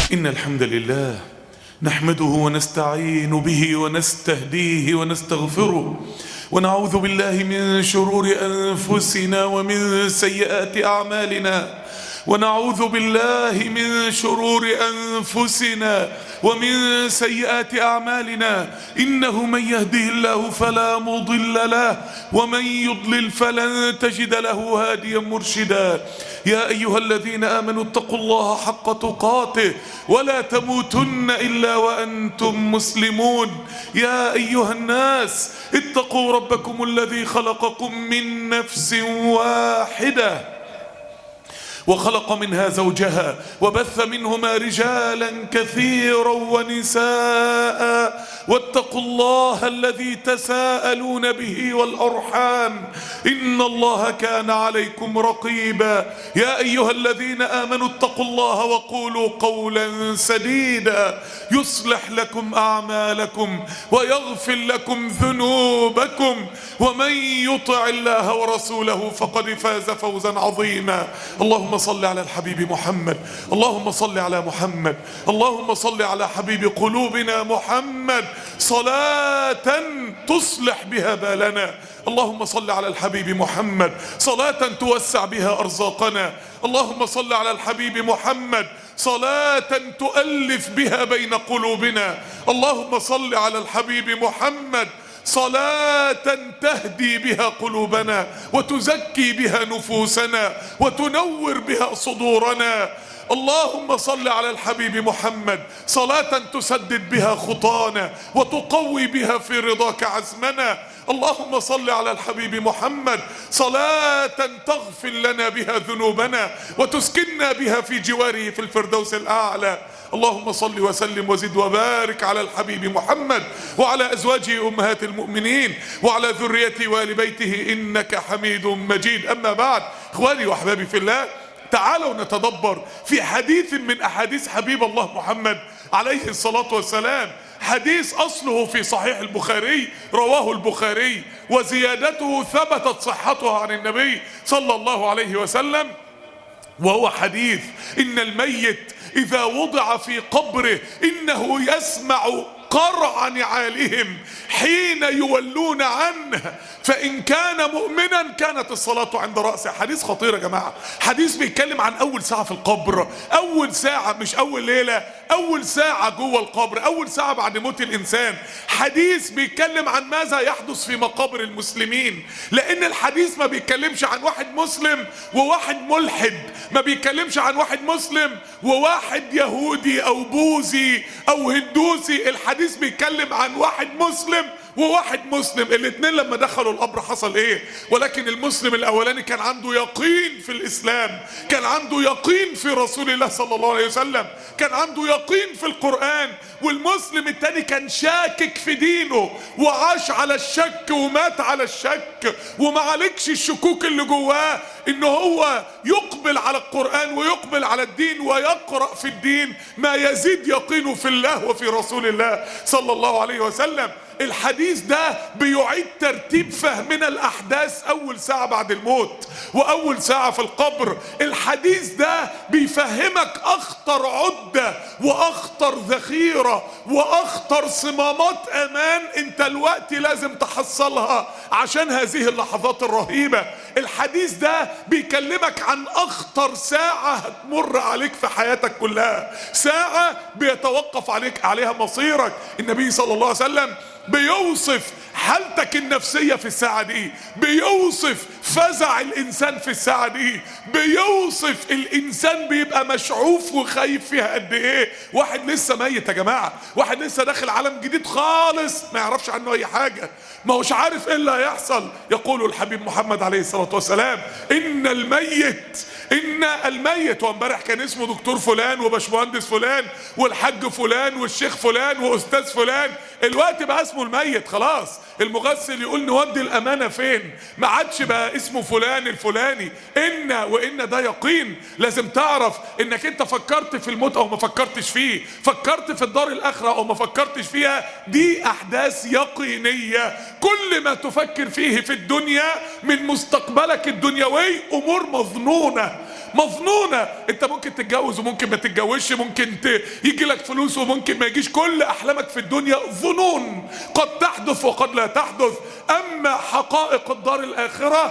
إن الحمد لله نحمده ونستعين به ونستهديه ونستغفره، ونعوذ بالله من شرور أنفسنا ومن سيئات أعمالنا، ونعوذ بالله من شرور أنفسنا ومن سيئات أعمالنا. إنه من يهده الله فلا مضل له، ومن يضلل فلن تجد له هاديا مرشدا. يا أيها الذين آمنوا اتقوا الله حق تقاته ولا تموتن إلا وأنتم مسلمون. يا أيها الناس اتقوا ربكم الذي خلقكم من نفس واحدة وخلق منها زوجها وبث منهما رجالا كثيرا ونساء، واتقوا الله الذي تساءلون به والأرحام إن الله كان عليكم رقيبا. يا أيها الذين آمنوا اتقوا الله وقولوا قولا سديدا يصلح لكم أعمالكم ويغفر لكم ذنوبكم، ومن يطع الله ورسوله فقد فاز فوزا عظيما. اللهم صل على الحبيب محمد، اللهم صل على محمد، اللهم صل على حبيب قلوبنا محمد صلاة تصلح بها بالنا. اللهم صل على الحبيب محمد صلاة توسع بها أرزاقنا. اللهم صل على الحبيب محمد صلاة تؤلف بها بين قلوبنا. اللهم صل على الحبيب محمد صلاة تهدي بها قلوبنا وتزكي بها نفوسنا وتنور بها صدورنا. اللهم صل على الحبيب محمد صلاة تسدد بها خطانا وتقوي بها في رضاك عزمنا. اللهم صل على الحبيب محمد صلاة تغفر لنا بها ذنوبنا وتسكننا بها في جواره في الفردوس الأعلى. اللهم صل وسلم وزد وبارك على الحبيب محمد وعلى أزواجه أمهات المؤمنين وعلى ذريته وآل بيته إنك حميد مجيد. أما بعد، إخواني وأحبابي في الله، تعالوا نتدبر في حديث من أحاديث حبيب الله محمد عليه الصلاة والسلام. حديث أصله في صحيح البخاري، رواه البخاري، وزيادته ثبتت صحتها عن النبي صلى الله عليه وسلم، وهو حديث إن الميت إذا وضع في قبره إنه يسمع قرع نعالهم حين يولون عنه، فإن كان مؤمنا كانت الصلاة عند رأسه. حديث خطير يا جماعة، حديث بيتكلم عن أول ساعة في القبر، أول ساعة، مش أول ليلة، أول ساعة جوه القبر، أول ساعة بعد موت الإنسان. حديث بيتكلم عن ماذا يحدث في مقابر المسلمين، لأن الحديث ما بيتكلمش عن واحد مسلم وواحد ملحد، ما بيتكلمش عن واحد مسلم وواحد يهودي أو بوذي أو هندوسي. الحديث بيتكلم عن واحد مسلم وواحد مسلم، الاثنين لما دخلوا القبر حصل ايه؟ ولكن المسلم الاولاني كان عنده يقين في الاسلام، كان عنده يقين في رسول الله صلى الله عليه وسلم، كان عنده يقين في القرآن. والمسلم الثاني كان شاكك في دينه وعاش على الشك ومات على الشك، ومعالجش الشكوك اللي جواه ان هو يقبل على القرآن ويقبل على الدين ويقرأ في الدين ما يزيد يقينه في الله وفي رسول الله صلى الله عليه وسلم. الحديث ده بيعيد ترتيب فهمنا الأحداث أول ساعة بعد الموت وأول ساعة في القبر. الحديث ده بيفهمك أخطر عدة وأخطر ذخيرة وأخطر صمامات أمان أنت الوقت لازم تحصلها عشان هذه اللحظات الرهيبة. الحديث ده بيكلمك عن أخطر ساعة هتمر عليك في حياتك كلها، ساعة بيتوقف عليها مصيرك. النبي صلى الله عليه وسلم بيوصف حالتك النفسية في الساعة دي، بيوصف فزع الإنسان في الساعة دي، بيوصف الإنسان بيبقى مشعوف وخايف فيها قد إيه. واحد لسه ميت يا جماعة، واحد لسه داخل عالم جديد خالص ما يعرفش عنه أي حاجة، ما هوش عارف إيه اللي هيحصل. يقول الحبيب محمد عليه الصلاة والسلام إن الميت، وامبارح كان اسمه دكتور فلان وباشمهندس فلان والحاج فلان والشيخ فلان وأستاذ فلان، الوقت بقى اسمه الميت خلاص. المغسل يقول نودي الأمانة فين، ما عادش بقى اسمه فلان الفلاني. وإن ده يقين. لازم تعرف انك انت فكرت في الموت او ما فكرتش فيه، فكرت في الدار الآخرة او ما فكرتش فيها، دي أحداث يقينية. كل ما تفكر فيه في الدنيا من مستقبلك الدنيوي أمور مظنونة، مظنونة. انت ممكن تتجوز وممكن ما تتجوزش، ممكن يجي لك فلوس وممكن ما يجيش. كل احلامك في الدنيا ظنون قد تحدث وقد لا تحدث. اما حقائق الدار الاخرة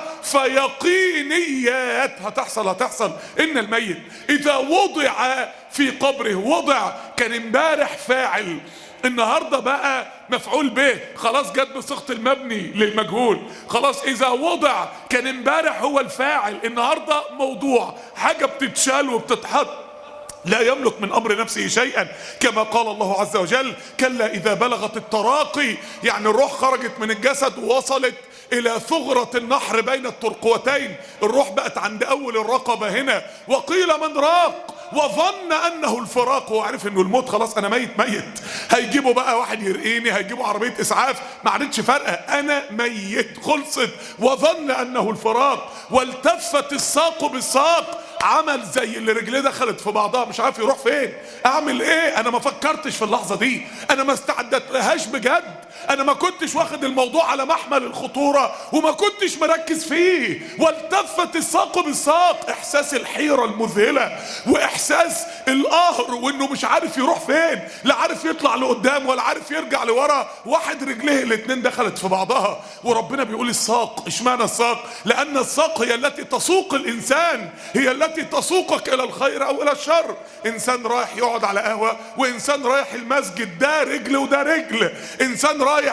فيقينيات هتحصل. ان الميت اذا وضع في قبره، وضع كان امبارح فاعل، النهاردة بقى مفعول به، خلاص جت بصيغة المبني للمجهول. خلاص اذا وضع كان امبارح هو الفاعل، النهاردة موضوع، حاجة بتتشال وبتتحط، لا يملك من امر نفسه شيئا، كما قال الله عز وجل: كلا اذا بلغت التراقي، يعني الروح خرجت من الجسد ووصلت الى ثغرة النحر بين الترقوتين، الروح بقت عند اول الرقبة هنا. وقيل من راق وظن انه الفراق، وعرف انه الموت، خلاص انا ميت. هيجيبوا بقى واحد يرقيني، هيجيبوا عربية اسعاف، ما عادتش فارقة، انا ميت، خلصت. وظن انه الفراق والتفت الساق بالساق، عمل زي اللي رجليه دخلت في بعضها مش عارف يروح فين. اعمل ايه؟ انا ما فكرتش في اللحظة دي، انا ما استعدت لهاش بجد، انا ما كنتش واخد الموضوع على محمل الخطورة وما كنتش مركز فيه. والتفت الساق بالساق، احساس الحيرة المذهلة واحساس القهر وانه مش عارف يروح فين، لا عارف يطلع لقدام ولا عارف يرجع لورا، واحد رجليه الاتنين دخلت في بعضها. وربنا بيقول الساق. اشمعنى الساق؟ لان الساق هي التي تسوق الانسان، هي التي تسوقك الى الخير او الى الشر. انسان رايح يقعد على قهوة، وانسان رايح المسجد، ده رجل وده رجل. انسان رايح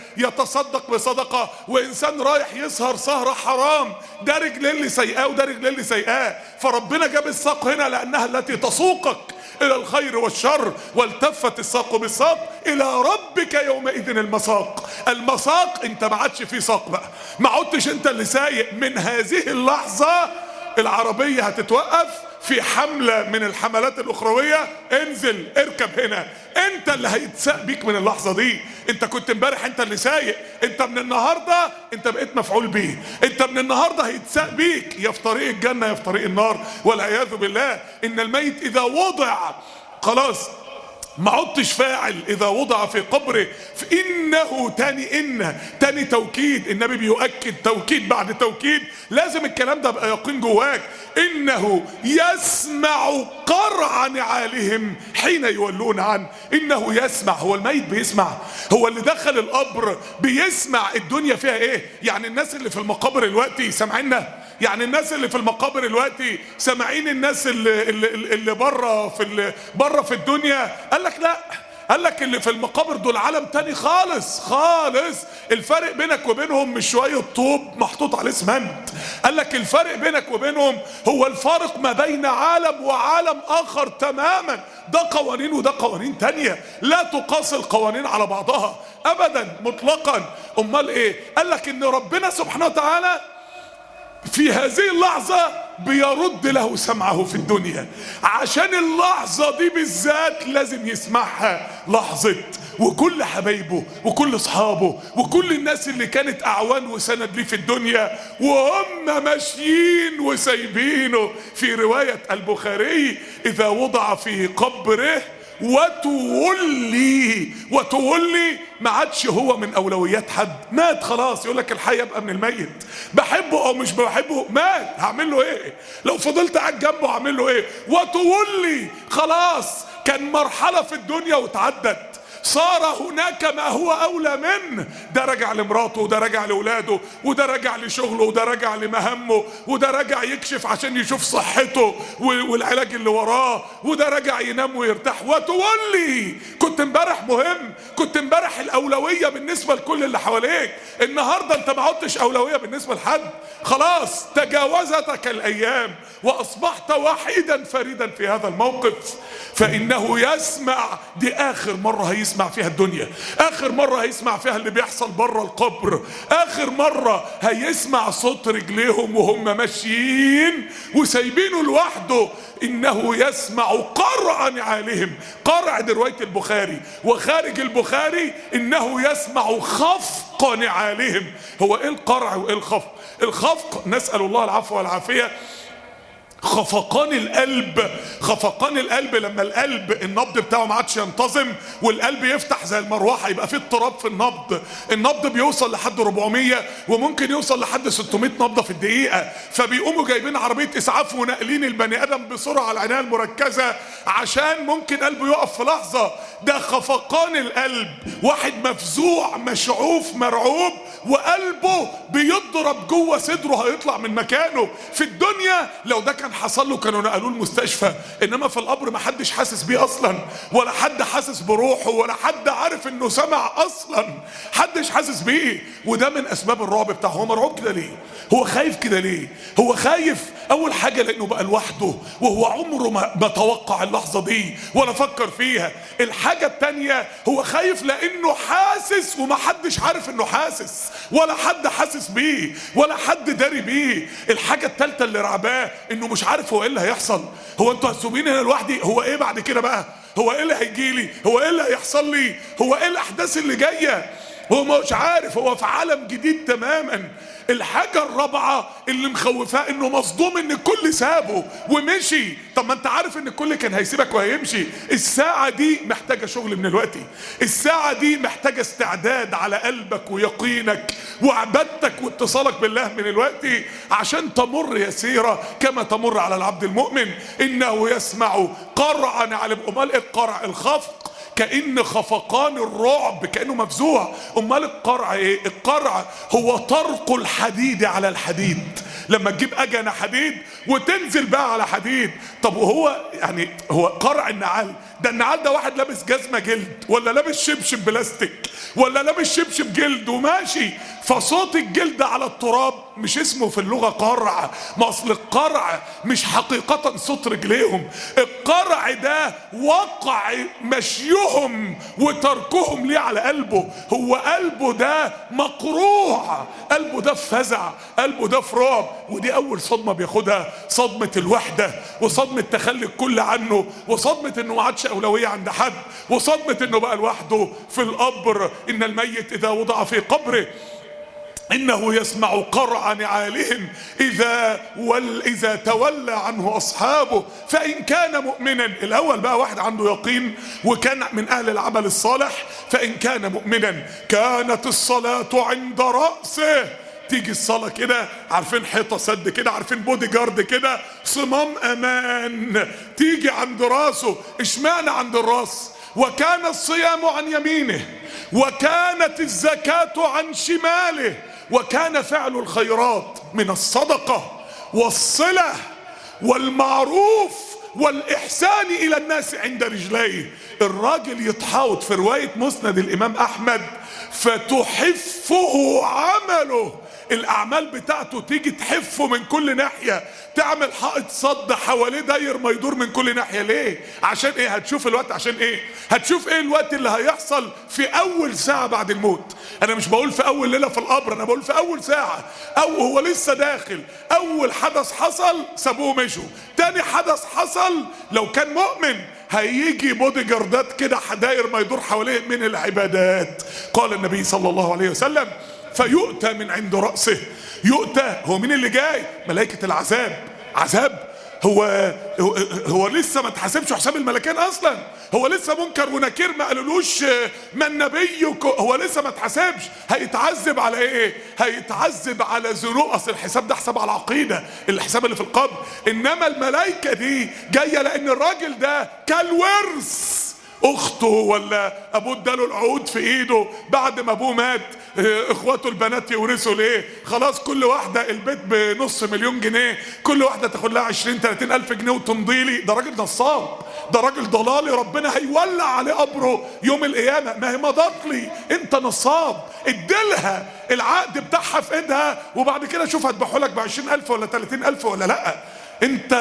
يتصدق بصدقة، وانسان رايح يسهر سهرة حرام، ده رجل اللي سيئاه وده رجل اللي سيئاه. فربنا جاب الساق هنا لانها التي تسوقك الى الخير والشر. والتفت الساق بالساق الى ربك يومئذ المساق. المساق انت ما عادش في ساق بقى، ما عدتش انت اللي سايق. من هذه اللحظة العربية هتتوقف في حملة من الحملات الاخروية، انزل اركب هنا، انت اللي هيتساق بيك من اللحظة دي. انت كنت امبارح انت اللي سايق، انت من النهاردة انت بقيت مفعول بيه، انت من النهاردة هيتساق بيك يا في طريق الجنة يا في طريق النار والعياذ بالله. ان الميت اذا وضع خلاص ما عدتش فاعل، اذا وضع في قبره. فانه تاني توكيد، النبي بيؤكد توكيد بعد توكيد، لازم الكلام ده يبقى يقين جواك. انه يسمع قرع نعالهم حين يولون عنه. انه يسمع، هو الميت بيسمع، هو اللي دخل القبر بيسمع الدنيا فيها ايه. يعني الناس اللي في المقابر دلوقتي سامعيننا، يعني الناس اللي في المقابر دلوقتي سامعين الناس اللي بره في الدنيا. قال لك لا، قال لك اللي في المقابر دول عالم تاني خالص. الفرق بينك وبينهم مش شوية طوب محطوط عليه اسمنت، قال لك الفرق بينك وبينهم هو الفارق ما بين عالم وعالم اخر تماما. ده قوانين وده قوانين تانية، لا تقاس القوانين على بعضها ابدا مطلقا. امال ايه؟ قال لك ان ربنا سبحانه وتعالى في هذه اللحظة بيرد له سمعه في الدنيا، عشان اللحظة دي بالذات لازم يسمعها لحظة. وكل حبايبه وكل اصحابه وكل الناس اللي كانت اعوان وسند ليه في الدنيا وهم ماشيين وسايبينه. في رواية البخاري: اذا وضع في قبره وتولي ما عادش هو من اولويات حد، مات خلاص. يقول لك الحي يبقى من الميت، بحبه او مش بحبه، مات، هعمل له ايه؟ لو فضلت قاعد جنبه هعمل له ايه؟ وتولي خلاص، كان مرحلة في الدنيا وتعدت، صار هناك ما هو اولى منه. ده رجع لمراته، وده رجع لاولاده، وده رجع لشغله، وده رجع لمهامه، وده رجع يكشف عشان يشوف صحته والعلاج اللي وراه، وده رجع ينام ويرتاح. وتولي، كنت امبارح مهم، كنت امبارح الاولويه بالنسبه لكل اللي حواليك، النهارده انت ما عدتش اولويه بالنسبه لحد، خلاص تجاوزتك الايام واصبحت وحيدا فريدا في هذا الموقف. فانه يسمع، دي اخر مره هيسمع فيها الدنيا، اخر مرة هيسمع فيها اللي بيحصل بره القبر، اخر مرة هيسمع صوت رجليهم وهم ماشيين وسايبينه لوحده. انه يسمع قرع نعالهم، قرع دي رواية البخاري، وخارج البخاري انه يسمع خفق نعالهم. هو ايه القرع وايه الخفق؟ الخفق نسأل الله العفو والعافية، خفقان القلب. خفقان القلب لما القلب النبض بتاعه ما عادش ينتظم والقلب يفتح زي المروحه، يبقى فيه اضطراب في النبض. النبض بيوصل لحد 400 وممكن يوصل لحد 600 نبضه في الدقيقه، فبيقوموا جايبين عربيه اسعاف وناقلين البني ادم بسرعه على العنايه المركزه عشان ممكن قلبه يقف في لحظه. ده خفقان القلب، واحد مفزوع مشعوف مرعوب وقلبه بيضرب جوه صدره هيطلع من مكانه. في الدنيا لو ده كان حصل له كانوا نقلوه المستشفى، انما في القبر ما حدش حاسس بيه اصلا، ولا حد حاسس بروحه، ولا حد عارف انه سمع اصلا، حدش حاسس بيه. وده من اسباب الرعب بتاعه. هو مرعوب كده ليه؟ هو خايف كده ليه؟ هو خايف اول حاجه لانه بقى لوحده وهو عمره ما توقع اللحظه دي ولا فكر فيها. الحاجه التانيه هو خايف لانه حاسس ومحدش عارف انه حاسس، ولا حد حاسس بيه، ولا حد داري بيه. الحاجه التالته اللي رعباه انه مش عارف هو ايه اللي هيحصل. هو انتوا هتسيبوني هنا لوحدي؟ هو ايه بعد كده بقى؟ هو ايه اللي هيجيلي؟ هو ايه اللي هيحصل لي؟ هو ايه الاحداث اللي جايه؟ هو مش عارف، هو في عالم جديد تماما. الحاجة الرابعة اللي مخوفاه انه مصدوم ان الكل سابه ومشي. طب ما انت عارف ان الكل كان هيسيبك وهيمشي. الساعة دي محتاجة شغل من الوقت، الساعة دي محتاجة استعداد على قلبك ويقينك وعبادتك واتصالك بالله من الوقت عشان تمر يسيرة كما تمر على العبد المؤمن. انه يسمع قرعا على امال القرع الخفق، كأن خفقان الرعب، كأنه مفزوع. امال القرع ايه؟ القرع هو طرق الحديد على الحديد، لما تجيب اجنة حديد وتنزل بقى على حديد. طب وهو يعني هو قرع النعال ده؟ النعال ده واحد لابس جزمة جلد ولا لابس شبشب بلاستيك ولا لابس شبشب جلد وماشي، فصوت الجلد على التراب مش اسمه في اللغة قرع. ما اصل القرع مش حقيقة صوت رجليهم، القرع ده وقع مشيهم وتركهم ليه على قلبه. هو قلبه ده مقروع، قلبه ده في فزع، قلبه ده في رعب. ودي اول صدمة بياخدها، صدمة الوحدة، وصدمة تخلي الكل عنه، وصدمة انه ما عادش اولوية عند حد، وصدمة انه بقى لوحده في القبر. ان الميت اذا وضع في قبره إنه يسمع قرع نعالهم إذا تولى عنه أصحابه فإن كان مؤمنا. الأول بقى واحد عنده يقين وكان من أهل العمل الصالح، فإن كان مؤمنا كانت الصلاة عند رأسه. تيجي الصلاة كده، عارفين حيطة سد كده، عارفين بودي جارد كده، صمام أمان، تيجي عند راسه. اشمعنى عند الراس؟ وكان الصيام عن يمينه، وكانت الزكاة عن شماله، وكان فعل الخيرات من الصدقة والصلة والمعروف والإحسان إلى الناس عند رجليه. الراجل يتحاوط في رواية مسند الإمام أحمد فتحفه عمله، الأعمال بتاعته تيجي تحفه من كل ناحية، تعمل حائط صد حواليه داير ما يدور من كل ناحية. ليه؟ عشان ايه؟ هتشوف الوقت عشان ايه؟ هتشوف ايه الوقت اللي هيحصل في اول ساعة بعد الموت. انا مش بقول في اول ليلة في القبر، انا بقول في اول ساعة، او هو لسه داخل. اول حدث حصل سابوه مشوا، تاني حدث حصل لو كان مؤمن هيجي بودي جاردات كده داير ما يدور حواليه من العبادات. قال النبي صلى الله عليه وسلم فيؤتى من عند رأسه. يؤتى هو مين اللي جاي؟ ملائكة العذاب. عذاب هو لسه ما تحاسبش حساب الملكين اصلا، هو لسه منكر ونكير ما قالولوش من نبيك، هو لسه ما تحاسبش. هيتعذب على ايه؟ هيتعذب على ذنوب. اصل الحساب ده حساب على العقيده، الحساب اللي في القبر. انما الملائكه دي جايه لان الراجل ده كالورث، اخته ولا ابوه اداله العقود في ايده بعد ما ابوه مات. اخواته البنات يورثوا ليه؟ خلاص كل واحده البيت بنص مليون جنيه، كل واحده تاخد لها 20-30 الف جنيه وتمضي لي. ده راجل نصاب، ده راجل ضلالي، ربنا هيولع عليه قبره يوم القيامه. ما هي مضت لي، انت نصاب، اديلها العقد بتاعها في ايدها وبعد كده شوف هتبيعه لك ب 20,000 ولا 30,000 ولا لا. انت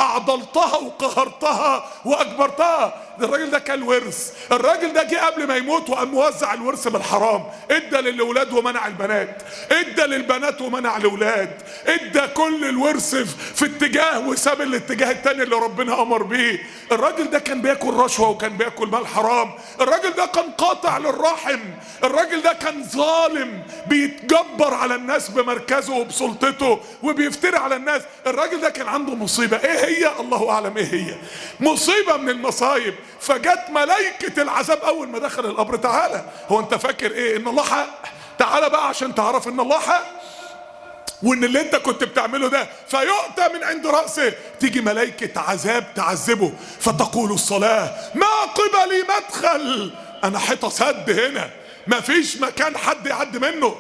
اعضلتها وقهرتها واجبرتها. الراجل ده كان ورث، الراجل ده جه قبل ما يموت وقام موزع الورث بالحرام، ادى للاولاد ومنع البنات، ادى للبنات ومنع الاولاد، ادى كل الورث في اتجاه وساب الاتجاه التاني اللي ربنا امر بيه. الراجل ده كان بياكل رشوه وكان بياكل مال حرام، الراجل ده كان قاطع للرحم، الراجل ده كان ظالم بيتجبر على الناس بمركزه وبسلطته وبيفتري على الناس. الراجل ده كان عنده مصيبه، ايه هي؟ الله اعلم ايه هي. مصيبه من المصايب. فجت ملائكة العذاب اول ما دخل القبر. تعالى، هو انت فاكر ايه؟ ان الله حق؟ تعالى بقى عشان تعرف ان الله حق وان اللي انت كنت بتعمله ده. فيؤتى من عند رأسه، تيجي ملائكة عذاب تعذبه، فتقول الصلاة ما قبلي مدخل. انا حيطة سد هنا، مفيش مكان حد يعدي منه،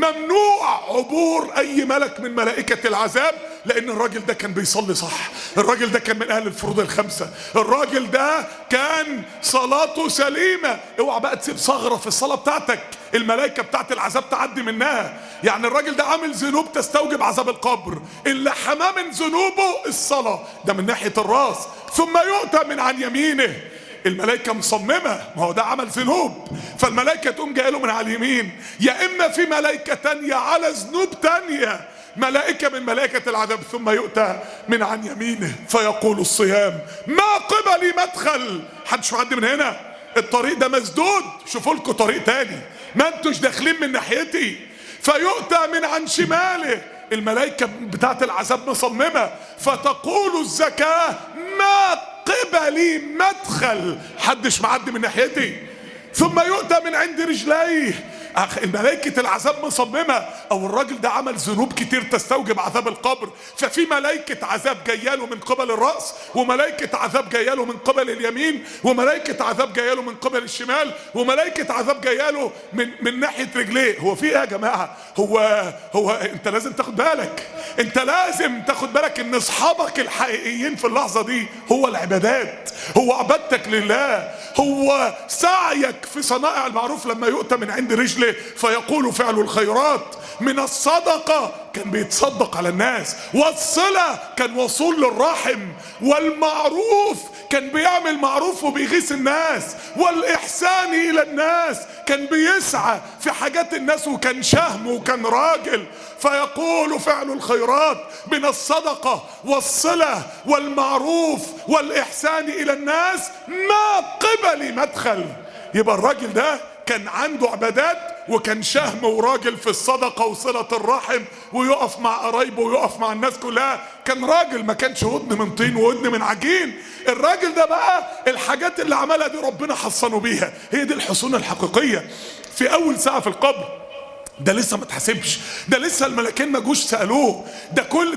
ممنوع عبور اي ملك من ملائكة العذاب. لان الراجل ده كان بيصلي صح، الراجل ده كان من اهل الفروض الخمسة، الراجل ده كان صلاته سليمة. اوعى بقى تسيب ثغرة في الصلاة بتاعتك الملائكة بتاعت العذاب تعدي منها. يعني الراجل ده عامل ذنوب تستوجب عذاب القبر، اللي حماه من ذنوبه الصلاة، ده من ناحية الراس. ثم يؤتى من عن يمينه، الملائكة مصممة، ما هو ده عمل ذنوب، فالملائكة تقوم جايه له من على اليمين، يا اما في ملائكة تانية على ذنوب تانية، ملائكة من ملائكة العذاب. ثم يؤتى من عن يمينه فيقول الصيام ما قبلي مدخل. حدش يعدي من هنا، الطريق ده مسدود، شوفوا لكم طريق تاني، ما انتوش داخلين من ناحيتي. فيؤتى من عن شماله، الملائكة بتاعت العذاب مصممة، فتقول الزكاة ما قبلي مدخل، حدش معدي من ناحيتي. ثم يؤتى من عند رجليه، الملائكة العذاب مصممة، او الراجل ده عمل ذنوب كتير تستوجب عذاب القبر، ففي ملائكة عذاب جاياله من قبل الرأس، وملائكة عذاب جاياله من قبل اليمين، وملائكة عذاب جاياله من قبل الشمال، وملائكة عذاب جاياله من ناحية رجليه. هو في ايه يا جماعة؟ هو انت لازم تاخد بالك، انت لازم تاخد بالك ان اصحابك الحقيقيين في اللحظة دي هو العبادات، هو عبادتك لله، هو سعيك في صنائع المعروف. لما يؤتى من عند رجله فيقول فعل الخيرات، من الصدقة كان بيتصدق على الناس، والصلة كان وصول للرحم، والمعروف كان بيعمل معروف وبيغيث الناس، والإحسان إلى الناس كان بيسعى في حاجات الناس، وكان شهم وكان راجل. فيقول فعل الخيرات من الصدقة والصلة والمعروف والإحسان إلى الناس ما قبلي مدخل. يبقى الراجل ده كان عنده عبادات، وكان شهم وراجل في الصدقة وصلة الرحم، ويقف مع قرايبه ويقف مع الناس كلها. كان راجل، ما كانش ودن من طين وودن من عجين. الراجل ده بقى الحاجات اللي عملها دي ربنا حصنه بيها، هي دي الحصون الحقيقية. في أول ساعة في القبر ده لسه ما اتحسبش، ده لسه الملكين ما جوش سألوه، ده كل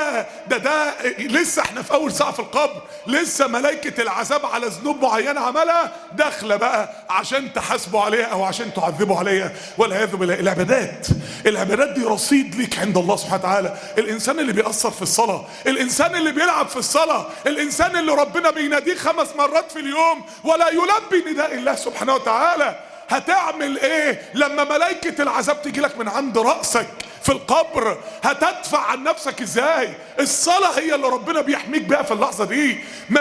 ده لسه احنا في اول ساعة في القبر، لسه ملائكة العذاب على ذنوب معينة عملها داخلة بقى عشان تحاسبوا عليها او عشان تعذبوا عليها والعياذ بالله. العبادات دي رصيد ليك عند الله سبحانه وتعالى. الانسان اللي بيأثر في الصلاة، الانسان اللي بيلعب في الصلاة، الانسان اللي ربنا بيناديه 5 مرات في اليوم ولا يلبي نداء الله سبحانه وتعالى، هتعمل ايه لما ملائكة العذاب تيجي لك من عند رأسك في القبر؟ هتدفع عن نفسك ازاي؟ الصلاة هي اللي ربنا بيحميك بيها في اللحظة دي.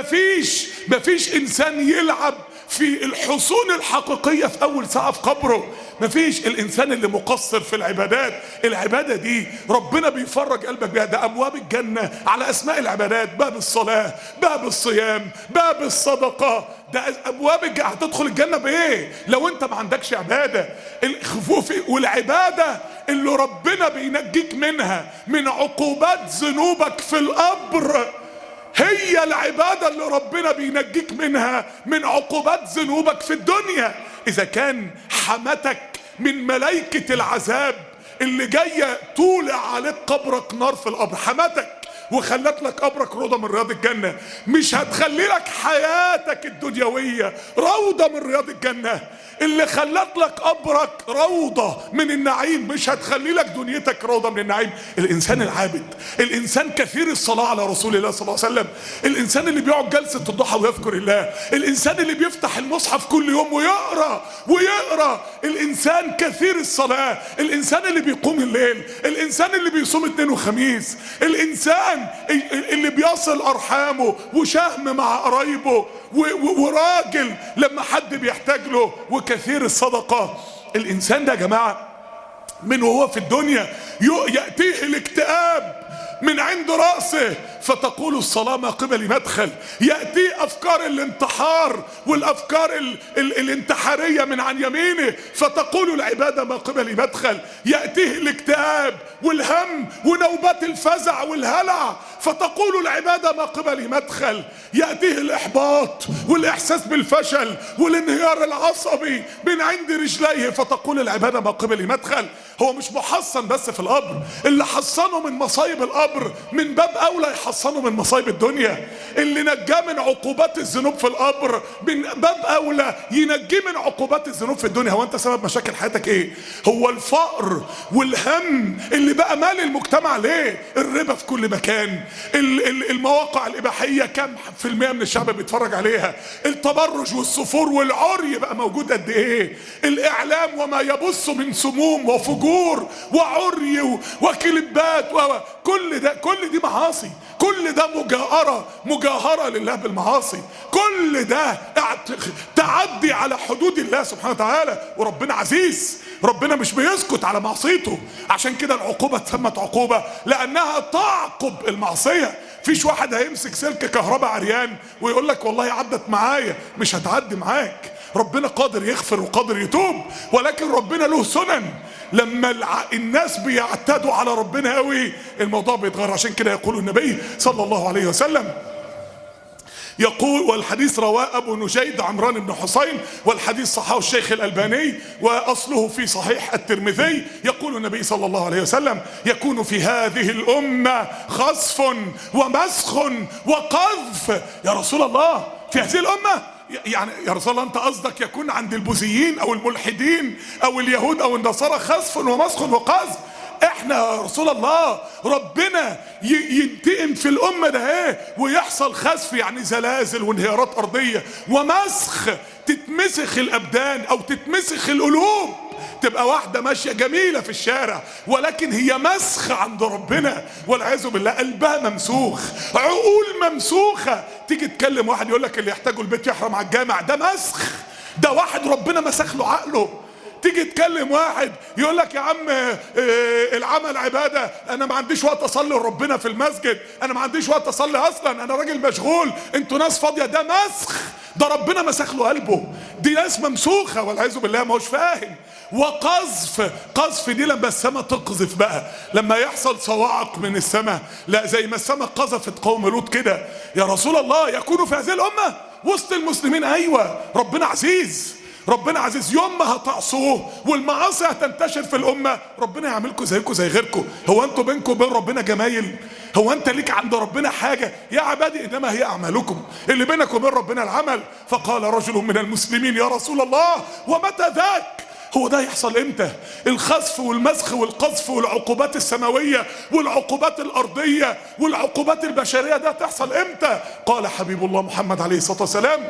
مفيش انسان يلعب في الحصون الحقيقية في اول ساعة في قبره، مفيش. الانسان اللي مقصر في العبادات، العبادة دي ربنا بيفرج قلبك بيها. ده ابواب الجنة على اسماء العبادات، باب الصلاة، باب الصيام، باب الصدقة، ده ابواب الجنة. هتدخل الجنة بايه لو انت ما عندكش عبادة؟ الخفوف والعبادة اللي ربنا بينجيك منها من عقوبات ذنوبك في القبر، هي العبادة اللي ربنا بينجيك منها من عقوبات ذنوبك في الدنيا. إذا كان حمتك من ملائكة العذاب اللي جاية تولع عليك قبرك نار في القبر، حمتك وخلت لك قبرك روضة من رياض الجنة، مش هتخلي لك حياتك الدنيوية روضة من رياض الجنة؟ اللي خلت لك قبرك روضة من النعيم مش هتخلي لك دنيتك روضة من النعيم. الإنسان العابد، الإنسان كثير الصلاة على رسول الله صلى الله عليه وسلم، الإنسان اللي بيقعد جلسة الضحى ويذكر الله، الإنسان اللي بيفتح المصحف كل يوم ويقرأ، الإنسان كثير الصلاة، الإنسان اللي بيقوم الليل، الإنسان اللي بيصوم اثنين وخميس، الإنسان كمان اللي بيصل ارحامه وشهم مع قرايبه وراجل لما حد بيحتاج له وكثير الصدقة. الانسان ده يا جماعة من وهو في الدنيا يأتيه الاكتئاب من عند رأسه فتقول الصلاة ما قبل مدخل، يأتيه أفكار الانتحار والأفكار الانتحارية من عن يمينه فتقول العبادة ما قبل مدخل، يأتيه الاكتئاب والهم ونوبات الفزع والهلع فتقول العبادة ما قبل مدخل، يأتيه الإحباط والإحساس بالفشل والانهيار العصبي من عند رجليه فتقول العبادة ما قبل مدخل. هو مش محصن بس في القبر، اللي حصنه من مصايب القبر من باب أولى يحصنه من مصايب الدنيا، اللي نجاه من عقوبات الذنوب في القبر من باب أولى ينجيه من عقوبات الذنوب في الدنيا. هو أنت سبب مشاكل حياتك إيه؟ هو الفقر والهم اللي بقى مال المجتمع ليه؟ الربا في كل مكان، المواقع الإباحية كم في المية من الشعب بيتفرج عليها، التبرج والسفور والعري بقى موجود قد إيه، الإعلام وما يبث من سموم وفجور وعري وكليبات كل دي معاصي، كل ده مجاهرة لله بالمعاصي، كل ده تعدي على حدود الله سبحانه وتعالى. وربنا عزيز، ربنا مش بيسكت على معصيته، عشان كده العقوبة اتسمت عقوبة لأنها تعقب المعصية. فيش واحد هيمسك سلك كهرباء عريان ويقول لك والله عدت معايا، مش هتعدي معاك. ربنا قادر يغفر وقادر يتوب، ولكن ربنا له سنن. لما الناس بيعتدوا على ربنا قوي الموضوع بيتغير. عشان كده يقول النبي صلى الله عليه وسلم، يقول والحديث رواه أبو نجيد عمران بن حسين والحديث صححه الشيخ الألباني وأصله في صحيح الترمذي، يقول النبي صلى الله عليه وسلم يكون في هذه الأمة خسف ومسخ وقذف. يا رسول الله في هذه الأمة يعني يا رسول الله انت قصدك يكون عند البوذيين او الملحدين او اليهود او النصارى خسف ومسخ وقذف؟ احنا يا رسول الله ربنا ينتقم في الامه ده ايه ويحصل خسف يعني زلازل وانهيارات ارضيه، ومسخ تتمسخ الابدان او تتمسخ القلوب، تبقى واحده ماشيه جميله في الشارع ولكن هي مسخ عند ربنا والعياذ بالله، قلبها ممسوخ، عقول ممسوخه. تيجي تكلم واحد يقول لك اللي يحتاجه البيت يحرم على الجامع، ده مسخ، ده واحد ربنا مسخ له عقله. تيجي تكلم واحد يقول لك يا عم العمل عباده، انا ما عنديش وقت اصلي لربنا في المسجد، انا ما عنديش وقت اصلي اصلا، انا راجل مشغول، انتوا ناس فاضيه، ده مسخ، ده ربنا مسخ له قلبه، دي ناس ممسوخه والعياذ بالله ما هوش فاهم. وقذف، قذف دي لما السماء تقذف بقى، لما يحصل صواعق من السماء، لا زي ما السماء قذفت قوم لوط كده. يا رسول الله يكونوا في هذه الامه وسط المسلمين؟ ايوه ربنا عزيز، ربنا عزيز. يوم ما هتعصوه والمعاصي هتنتشر في الامه ربنا يعملكم زيكم زي غيركم. هو انتوا بينكم وبين ربنا جمايل؟ هو انت ليك عند ربنا حاجه؟ يا عبادي انما هي اعمالكم، اللي بينك وبين ربنا العمل. فقال رجل من المسلمين يا رسول الله ومتى ذاك؟ هو ده يحصل امتى؟ الخسف والمسخ والقذف والعقوبات السماويه والعقوبات الارضيه والعقوبات البشريه ده تحصل امتى؟ قال حبيب الله محمد عليه الصلاه والسلام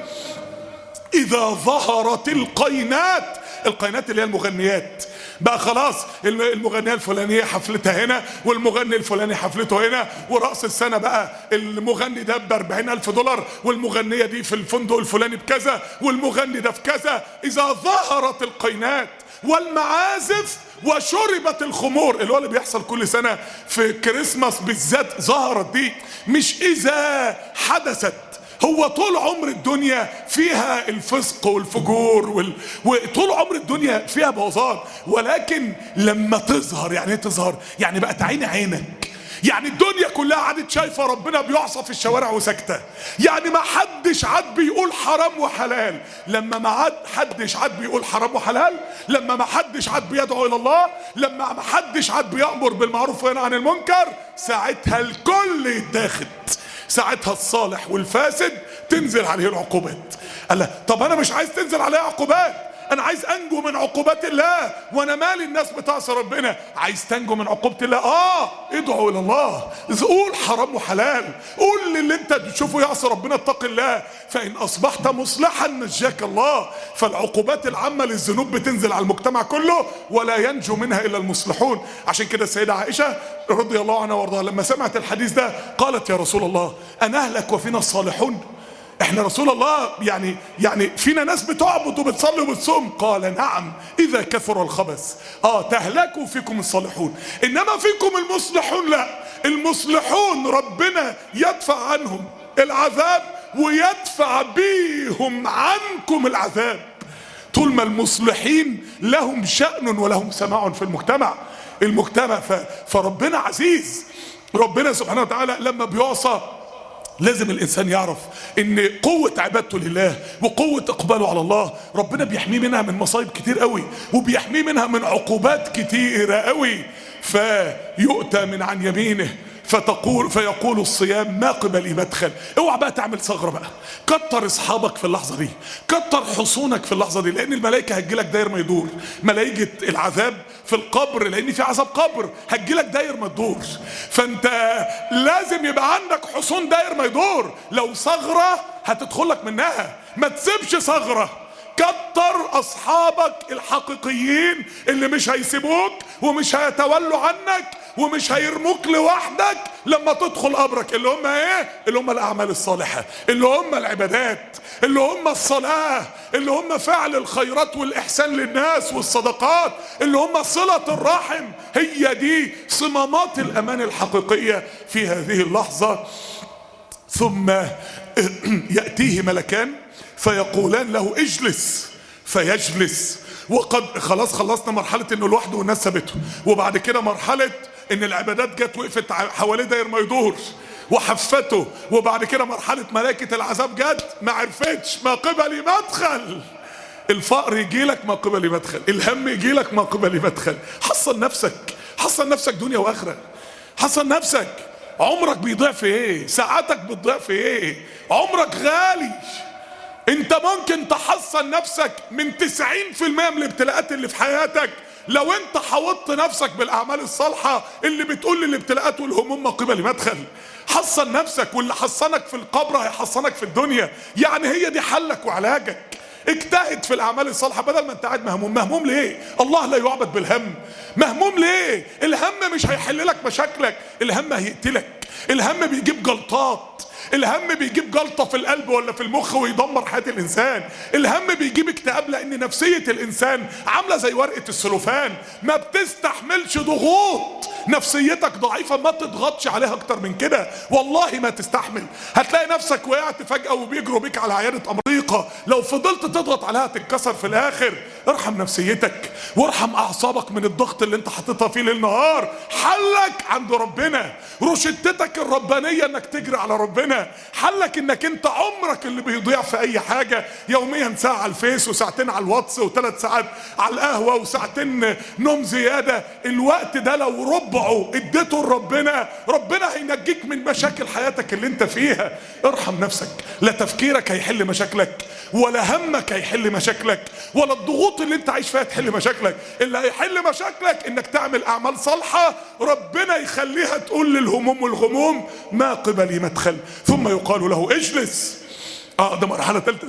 إذا ظهرت القينات، القينات اللي هي المغنيات بقى، خلاص المغنية الفلانية حفلتها هنا والمغني الفلاني حفلته هنا، ورأس السنة بقى المغني ده ب40,000 دولار والمغنية دي في الفندق الفلاني بكذا والمغني ده في كذا. إذا ظهرت القينات والمعازف وشربت الخمور، اللي هو اللي بيحصل كل سنة في كريسماس بالذات، ظهرت دي مش إذا حدثت. هو طول عمر الدنيا فيها الفسق والفجور وطول عمر الدنيا فيها بوظان، ولكن لما تظهر، يعني ايه تظهر؟ يعني بقت عين عينك، يعني الدنيا كلها قعدت شايفه ربنا بيعصى في الشوارع وساكته، يعني ما حدش عاد بيقول حرام وحلال. لما ما حدش عاد بيقول حرام وحلال، لما ما حدش عاد بيدعو الى الله، لما ما حدش عاد بيأمر بالمعروف وينهى عن المنكر، ساعتها الكل يتاخد، ساعتها الصالح والفاسد تنزل عليه العقوبات. قال لا طب انا مش عايز تنزل عليه عقوبات، انا عايز انجو من عقوبات الله، وانا مالي الناس بتعصي ربنا. عايز تنجو من عقوبة الله، ادعوا الى الله، قول حرام وحلال، قول للي انت تشوفه يعصي ربنا اتق الله، فان اصبحت مصلحا نجاك الله. فالعقوبات العامة للذنوب بتنزل على المجتمع كله، ولا ينجو منها الا المصلحون. عشان كده السيدة عائشة رضي الله عنها وارضاها لما سمعت الحديث ده قالت يا رسول الله انا اهلك وفينا الصالحون؟ احنا رسول الله يعني فينا ناس بتعبد وبتصلي وبتصوم؟ قال نعم اذا كثر الخبث تهلكوا فيكم الصالحون، انما فيكم المصلحون لا. المصلحون ربنا يدفع عنهم العذاب ويدفع بيهم عنكم العذاب، طول ما المصلحين لهم شأن ولهم سماع في المجتمع. فربنا عزيز. ربنا سبحانه وتعالى لما بيعصى لازم الانسان يعرف ان قوة عبادته لله وقوة اقباله على الله ربنا بيحميه منها من مصايب كتير قوي، وبيحميه منها من عقوبات كتيرة قوي. فيؤتى من عن يمينه فيقول الصيام ما قبلي مدخل. اوعى بقى تعمل ثغرة بقى، كتر اصحابك في اللحظة دي، كتر حصونك في اللحظة دي، لان الملائكة هتجيلك داير ما يدور. ملائكة العذاب في القبر، لان في عذاب قبر، هتجيلك داير ما تدور. فانت لازم يبقى عندك حصون داير ما يدور. لو ثغرة هتدخلك منها، ما تسيبش ثغرة. كتر اصحابك الحقيقيين اللي مش هيسيبوك ومش هيتولوا عنك ومش هيرموك لوحدك لما تدخل قبرك، اللي هم ايه؟ اللي هم الاعمال الصالحة، اللي هم العبادات، اللي هم الصلاة، اللي هم فعل الخيرات والاحسان للناس والصدقات، اللي هم صلة الرحم. هي دي صمامات الامان الحقيقية في هذه اللحظة. ثم يأتيه ملكان فيقولان له اجلس فيجلس. وقد خلاص خلصنا مرحلة انه لوحده والناس سابته، وبعد كده مرحلة ان العبادات جت وقفت حواليه داير ما يدور وحفته، وبعد كده مرحلة ملائكة العذاب جت ما عرفتش ما قبلي مدخل. الفقر يجيلك ما قبلي مدخل، الهم يجيلك ما قبلي مدخل. حصن نفسك دنيا واخرة. حصن نفسك. عمرك بيضيع في ايه؟ ساعاتك بتضيع في ايه؟ عمرك غالي. انت ممكن تحصن نفسك من 90% من الابتلاءات اللي في حياتك لو انت حوطت نفسك بالاعمال الصالحة اللي بتقول الابتلاءات والهموم ما قبل مدخل. حصن نفسك، واللي حصنك في القبر هيحصنك في الدنيا. يعني هي دي حلك وعلاجك. اجتهد في الاعمال الصالحة بدل ما انت قاعد مهموم ليه؟ الله لا يعبد بالهم. مهموم ليه؟ الهم مش هيحل لك مشاكلك، الهم هيقتلك. الهم بيجيب جلطات، الهم بيجيب جلطة في القلب ولا في المخ ويدمر حياة الانسان. الهم بيجيب اكتئاب لان نفسية الانسان عاملة زي ورقة السلوفان، ما بتستحملش ضغوط. نفسيتك ضعيفة، ما تضغطش عليها اكتر من كده، والله ما تستحمل. هتلاقي نفسك وقعت فجأة وبيجروا بيك على عيادة امريكا، لو فضلت تضغط عليها تتكسر في الاخر. ارحم نفسيتك وارحم اعصابك من الضغط اللي انت حاططها فيه ليل نهار. حلك عند ربنا، روشتتك الربانية انك تجري على ربنا. حلك انك انت عمرك اللي بيضيع في اي حاجة يوميا ساعة على الفيس وساعتين على الواتس و3 ساعات على القهوة وساعتين نوم زيادة. الوقت ده لو ربعه اديته لربنا، ربنا هينجيك من مشاكل حياتك اللي انت فيها. ارحم نفسك. لا تفكيرك هيحل مشاكلك، ولا همك هيحل مشاكلك، ولا الضغوط اللي انت عايش فيها تحل مشاكلك. اللي هيحل مشاكلك انك تعمل اعمال صالحة ربنا يخليها تقول للهموم والغموم ما قبلي مدخل. ثم يقال له اجلس. ده مرحلة ثالثة.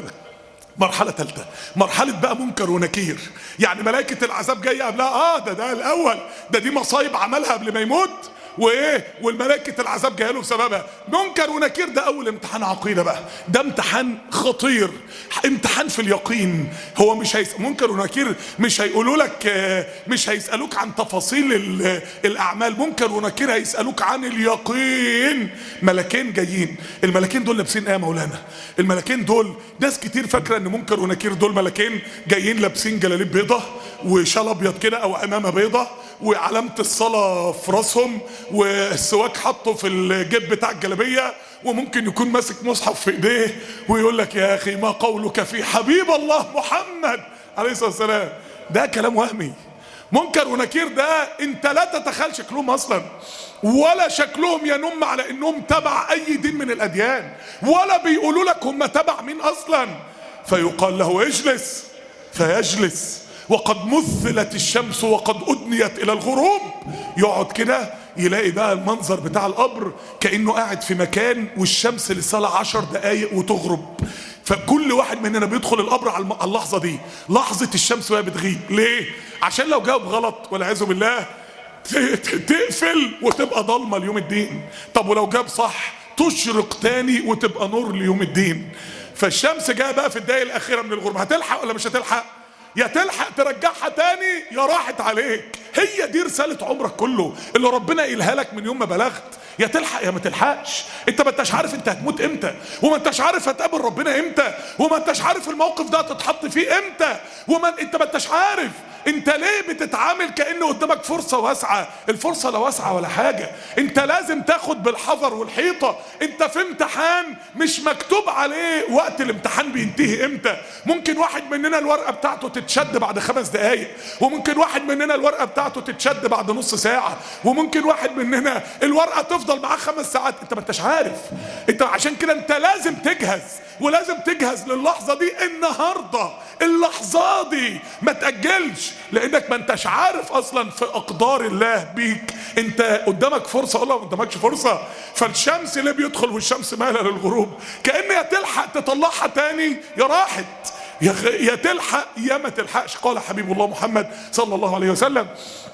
مرحلة بقى منكر ونكير. يعني ملائكة العذاب جاية قبلها. ده الاول، دي مصايب عملها قبل ما يموت، وايه، والملائكة العذاب جايه له بسببها. منكر ونكير ده اول امتحان عقيدة بقى، ده امتحان خطير، امتحان في اليقين. هو مش منكر ونكير مش هيقولوا لك، مش هيسألوك عن تفاصيل الاعمال. منكر ونكير هيسألوك عن اليقين. ملكين جايين، الملكين دول لابسين ايه يا مولانا؟ الملكين دول ناس كتير فاكرة ان منكر ونكير دول ملكين جايين لابسين جلاليب بيضة وشال ابيض كده او عمامة بيضة وعلامة الصلاة في راسهم والسواك حطه في الجيب بتاع الجلابية، وممكن يكون ماسك مصحف في ايديه ويقول لك يا اخي ما قولك في حبيب الله محمد عليه الصلاة والسلام. ده كلام وهمي. منكر ونكير ده انت لا تتخيل شكلهم اصلا، ولا شكلهم ينم على انهم تبع اي دين من الاديان، ولا بيقولوا لك هم تبع مين اصلا. فيقال له اجلس فيجلس وقد مثلت الشمس وقد أدنيت إلى الغروب. يقعد كده يلاقي بقى المنظر بتاع القبر كأنه قاعد في مكان والشمس لسه 10 دقايق وتغرب. فكل واحد مننا بيدخل القبر على اللحظة دي، لحظة الشمس وهي بتغيب. ليه؟ عشان لو جاوب غلط والعياذ بالله تقفل وتبقى ضلمة ليوم الدين. طب ولو جاب صح تشرق تاني وتبقى نور ليوم الدين. فالشمس جايه بقى في الدقايق الأخيرة من الغروب، هتلحق ولا مش هتلحق؟ يا تلحق ترجعها تاني يا راحت عليك. هي دي رسالة عمرك كله اللي ربنا قايلها لك من يوم ما بلغت. يا تلحق يا ما تلحقش. انت ما انتش عارف انت هتموت امتى، وما انتش عارف هتقابل ربنا امتى، وما انتش عارف الموقف ده هتتحط فيه امتى، انت ما انتش عارف. انت ليه بتتعامل كأنه قدامك فرصة واسعة؟ الفرصة لا واسعة ولا حاجة. انت لازم تاخد بالحذر والحيطة. انت في امتحان مش مكتوب عليه وقت الامتحان بينتهي امتى. ممكن واحد مننا الورقة بتاعته تتشد بعد 5 دقايق، وممكن واحد مننا الورقة بتاعته تتشد بعد نص ساعة، وممكن واحد مننا الورقة تفضل معاه 5 ساعات. انت ما انتش عارف. انت عشان كده انت لازم تجهز، ولازم تجهز للحظة دي النهاردة. اللحظة دي ما تأجلش، لانك ما انتش عارف اصلا في اقدار الله بيك. انت قدامك فرصة ولا ما قدامكش فرصة. فالشمس اللي بيدخل والشمس مايلة للغروب، كأن يا تلحق تطلعها تاني يا راحت، يا تلحق يا ما تلحقش. قال حبيب الله محمد صلى الله عليه وسلم: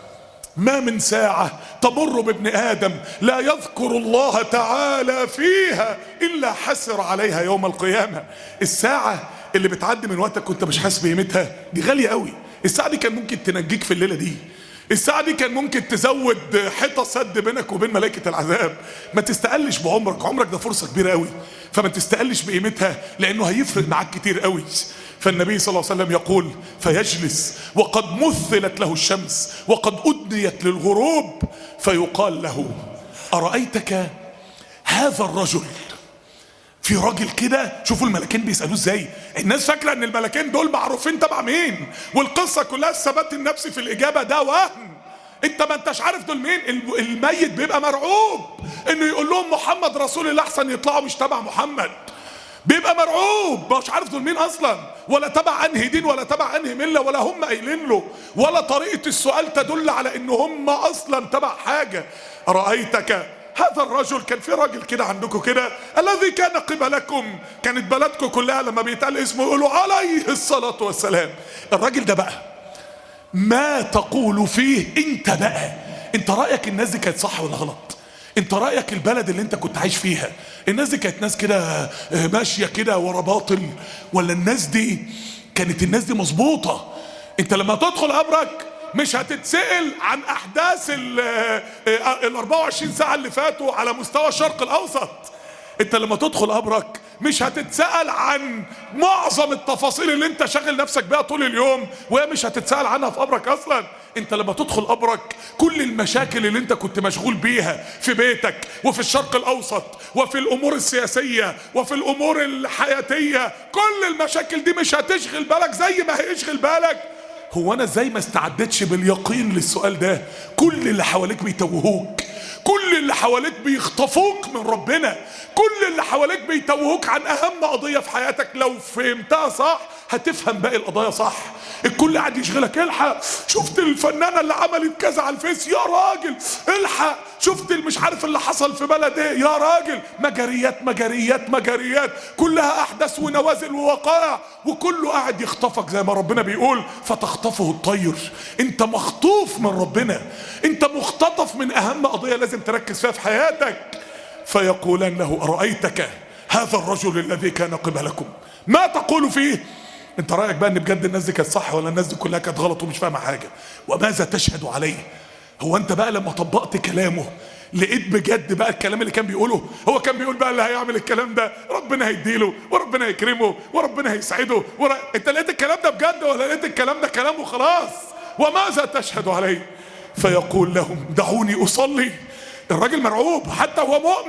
ما من ساعة تمر بابن آدم لا يذكر الله تعالى فيها إلا حسر عليها يوم القيامة. الساعة اللي بتعدي من وقتك كنت مش حاسس بقيمتها دي غالية قوي. الساعة دي كان ممكن تنجيك في الليلة دي. الساعة دي كان ممكن تزود حيطة سد بينك وبين ملائكة العذاب. ما تستقلش بعمرك، عمرك ده فرصة كبيرة قوي، فما تستقلش بقيمتها لأنه هيفرق معاك كتير قوي. فالنبي صلى الله عليه وسلم يقول: فيجلس وقد مثلت له الشمس وقد أدنيت للغروب فيقال له: أرأيتك هذا الرجل؟ في راجل كده، شوفوا الملكين بيسألوه ازاي. الناس فاكرة ان الملكين دول معروفين تبع مين، والقصة كلها الثبات النفسي في الإجابة ده وهم. انت ما انتش عارف دول مين. الميت بيبقى مرعوب انه يقول لهم محمد رسول الله، احسن يطلعوا مش تبع محمد. بيبقى مرعوب، مش عارف دول مين اصلا، ولا تبع انهي دين، ولا تبع انهي مله، ولا هم قايلين له، ولا طريقه السؤال تدل على ان هم اصلا تبع حاجه. ارايتك هذا الرجل؟ كان في راجل كده عندكم كده الذي كان قبلكم، كانت بلدكم كلها لما بيتقال اسمه يقولوا عليه الصلاه والسلام. الراجل ده بقى ما تقول فيه انت بقى؟ انت رايك الناس دي كانت صح ولا غلط؟ انت رأيك البلد اللي انت كنت عايش فيها الناس دي كانت ناس كده ماشية كده ورا باطل، ولا الناس دي كانت الناس دي مظبوطة؟ انت لما تدخل قبرك مش هتتسأل عن احداث ال 24 ساعة اللي فاتوا على مستوى الشرق الاوسط. انت لما تدخل قبرك مش هتتسأل عن معظم التفاصيل اللي انت شاغل نفسك بيها طول اليوم، وهي مش هتتسأل عنها في قبرك اصلا. انت لما تدخل قبرك كل المشاكل اللي انت كنت مشغول بيها في بيتك وفي الشرق الاوسط وفي الامور السياسية وفي الامور الحياتية، كل المشاكل دي مش هتشغل بالك زي ما هيشغل بالك. هو انا ازاي ما استعدتش باليقين للسؤال ده؟ كل اللي حواليك بيتوهوك، كل اللي حواليك بيخطفوك من ربنا، كل اللي حواليك بيتوهوك عن اهم قضية في حياتك. لو فهمتها صح هتفهم باقي القضايا صح. الكل قاعد يشغلك: الحق شفت الفنانة اللي عملت كذا على الفيس، يا راجل الحق شفت مش عارف اللي حصل في بلد ايه، يا راجل. مجريات مجريات مجريات، كلها احداث ونوازل ووقائع، وكله قاعد يخطفك زي ما ربنا بيقول: فتخطفه الطير. انت مخطوف من ربنا، انت مختطف من اهم قضية لازم تركز فيها في حياتك. فيقولان له: أرأيتك هذا الرجل الذي كان قبلكم ما تقول فيه؟ انت رأيك بقى ان بجد الناس دي كانت صح ولا الناس دي كلها كانت غلط ومش فاهمة حاجة؟ وماذا تشهد عليه؟ هو انت بقى لما طبقت كلامه لقيت بجد بقى الكلام اللي كان بيقوله؟ هو كان بيقول بقى اللي هيعمل الكلام ده ربنا هيديله وربنا هيكرمه وربنا هيسعده انت لقيت الكلام ده بجد ولا لقيت الكلام ده كلام وخلاص؟ وماذا تشهد عليه؟ فيقول لهم: دعوني أصلي. الراجل مرعوب حتى هو مؤمن،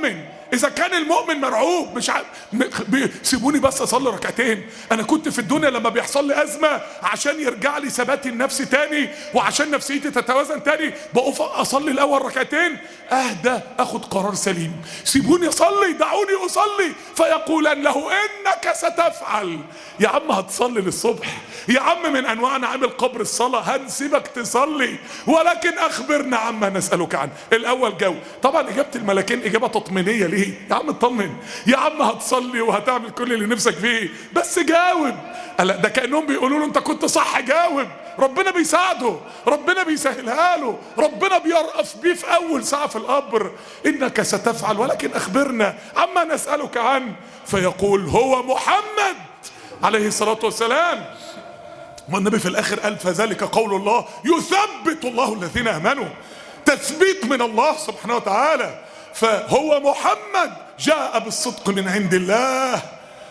اذا كان المؤمن مرعوب مش سيبوني بس اصلي ركعتين. انا كنت في الدنيا لما بيحصل لي ازمه عشان يرجع لي ثباتي النفسي تاني وعشان نفسيتي تتوازن تاني بقف اصلي الاول ركعتين اهدى اخد قرار سليم. سيبوني اصلي، دعوني اصلي. فيقولن له انك ستفعل. يا عم هتصلي للصبح، يا عم من انواع نعيم القبر الصلاه، هنسيبك تصلي ولكن اخبرنا عما نسالك عنه. الاول جو طبعا اجابه الملكين اجابه تطمينيه. ليه يا عم اطمن، يا عم هتصلي وهتعمل كل اللي نفسك فيه بس جاوب. لا ده كانهم بيقولوا له انت كنت صح، جاوب. ربنا بيساعده، ربنا بيسهلها له، ربنا بيرأف بيه في اول ساعه في القبر. انك ستفعل ولكن اخبرنا عما نسالك عنه. فيقول هو محمد عليه الصلاه والسلام. والنبي في الاخر قال فذلك قول الله يثبت الله الذين امنوا. تثبيت من الله سبحانه وتعالى. فهو محمد جاء بالصدق من عند الله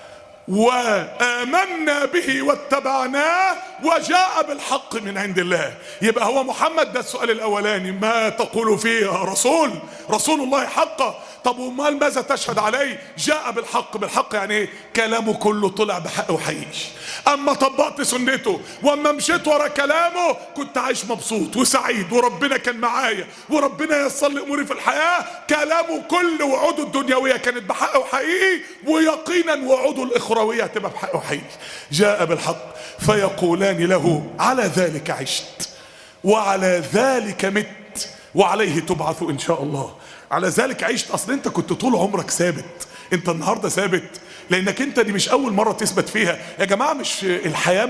وآمنا به واتبعناه وجاء بالحق من عند الله. يبقى هو محمد. ده السؤال الاولاني، ما تقول فيه يا رسول؟ رسول الله حقا. طب ومال ماذا تشهد عليه؟ جاء بالحق. بالحق يعني ايه؟ كلامه كله طلع بحق وحقيقي. اما طبقت سنته واما مشيت ورا كلامه كنت عايش مبسوط وسعيد وربنا كان معايا وربنا ييسر لي اموري في الحياه. كلامه كل وعوده الدنيويه كانت بحق وحقيقي، ويقينا وعوده الاخرويه هتبقى بحق وحقيقي. جاء بالحق. فيقولان له على ذلك عشت وعلى ذلك مت وعليه تبعث ان شاء الله. على ذلك عشت. اصل انت كنت طول عمرك ثابت، انت النهارده ثابت لانك انت دي مش اول مره تثبت فيها يا جماعه. مش الحياه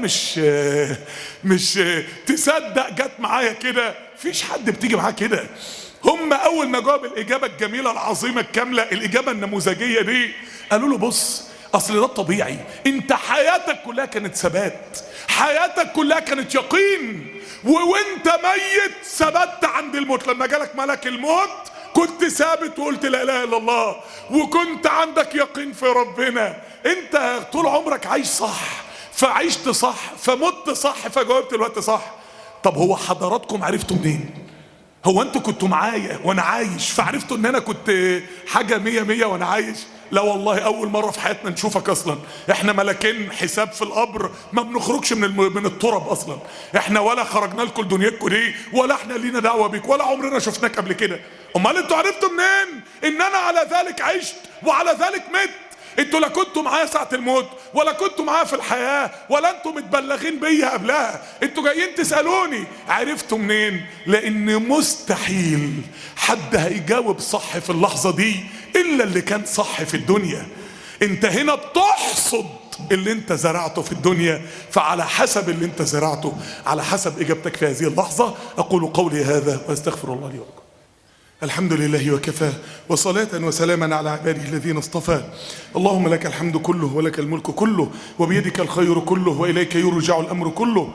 مش تصدق جت معايا كده. فيش حد بتيجي معاه كده. هم اول ما جاوب الاجابه الجميله العظيمه الكامله، الاجابه النموذجيه دي، قالوا له بص اصل ده الطبيعي. انت حياتك كلها كانت ثبات، حياتك كلها كانت يقين، وانت ميت ثبت عند الموت. لما جالك ملك الموت كنت ثابت وقلت لا اله الا الله، وكنت عندك يقين في ربنا. انت طول عمرك عايش صح، فعشت صح، فمت صح، فجاوبت الوقت صح. طب هو حضراتكم عرفتوا منين؟ هو انتوا كنتوا معايا وانا عايش فعرفتوا ان انا كنت حاجه 100 وانا عايش؟ لا والله اول مره في حياتنا نشوفك اصلا. احنا ملكين حساب في القبر ما بنخرجش من التراب اصلا. احنا ولا خرجنا لكم دنيتكم دي ولا احنا لينا دعوه بيك ولا عمرنا شفناك قبل كده. امال انتوا عرفتوا منين ان انا على ذلك عشت وعلى ذلك مت؟ انتوا لا كنتوا معايا ساعة الموت ولا كنتوا معايا في الحياة ولا انتوا متبلغين بيا قبلها. انتوا جايين تسألوني عرفتوا منين؟ لان مستحيل حد هيجاوب صح في اللحظة دي الا اللي كان صح في الدنيا. انت هنا بتحصد اللي انت زرعته في الدنيا، فعلى حسب اللي انت زرعته على حسب اجابتك في هذه اللحظة. اقول قولي هذا واستغفر الله لي ولكم. الحمد لله وكفى وصلاة وسلاما على عباده الذين اصطفى. اللهم لك الحمد كله ولك الملك كله وبيدك الخير كله وإليك يرجع الأمر كله.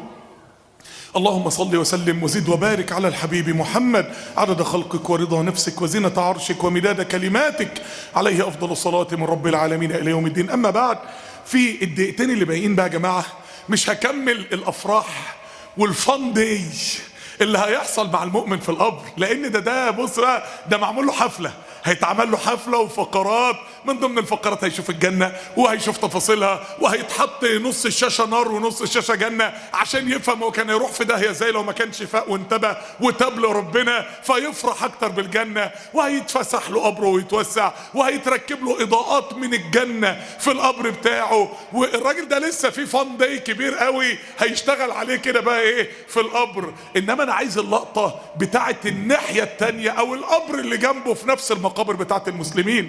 اللهم صل وسلم وزد وبارك على الحبيب محمد عدد خلقك ورضا نفسك وزنة عرشك ومداد كلماتك، عليه أفضل الصلاة من رب العالمين إلى يوم الدين. أما بعد، في الدقيقتين اللي باقيين بقى يا جماعة مش هكمل الأفراح والفن داي اللي هيحصل مع المؤمن في القبر، لان ده بص بقى ده معمول له حفله، هيتعمل له حفله وفقرات. من ضمن الفقرات هيشوف الجنه وهيشوف تفاصيلها، وهيتحط نص الشاشه نار ونص الشاشه جنه عشان يفهم هو كان يروح في داهيه ازاي لو ما كانش فاق وانتبه وتاب لربنا، فيفرح اكتر بالجنه. وهيتفسح له قبره ويتوسع، وهيتركب له اضاءات من الجنه في القبر بتاعه. والراجل ده لسه في فان داي كبير قوي هيشتغل عليه كده بقى ايه في القبر. انما انا عايز اللقطه بتاعت الناحيه الثانيه او القبر اللي جنبه في نفس المقابر بتاعت المسلمين.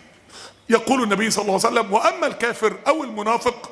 يقول النبي صلى الله عليه وسلم: واما الكافر او المنافق.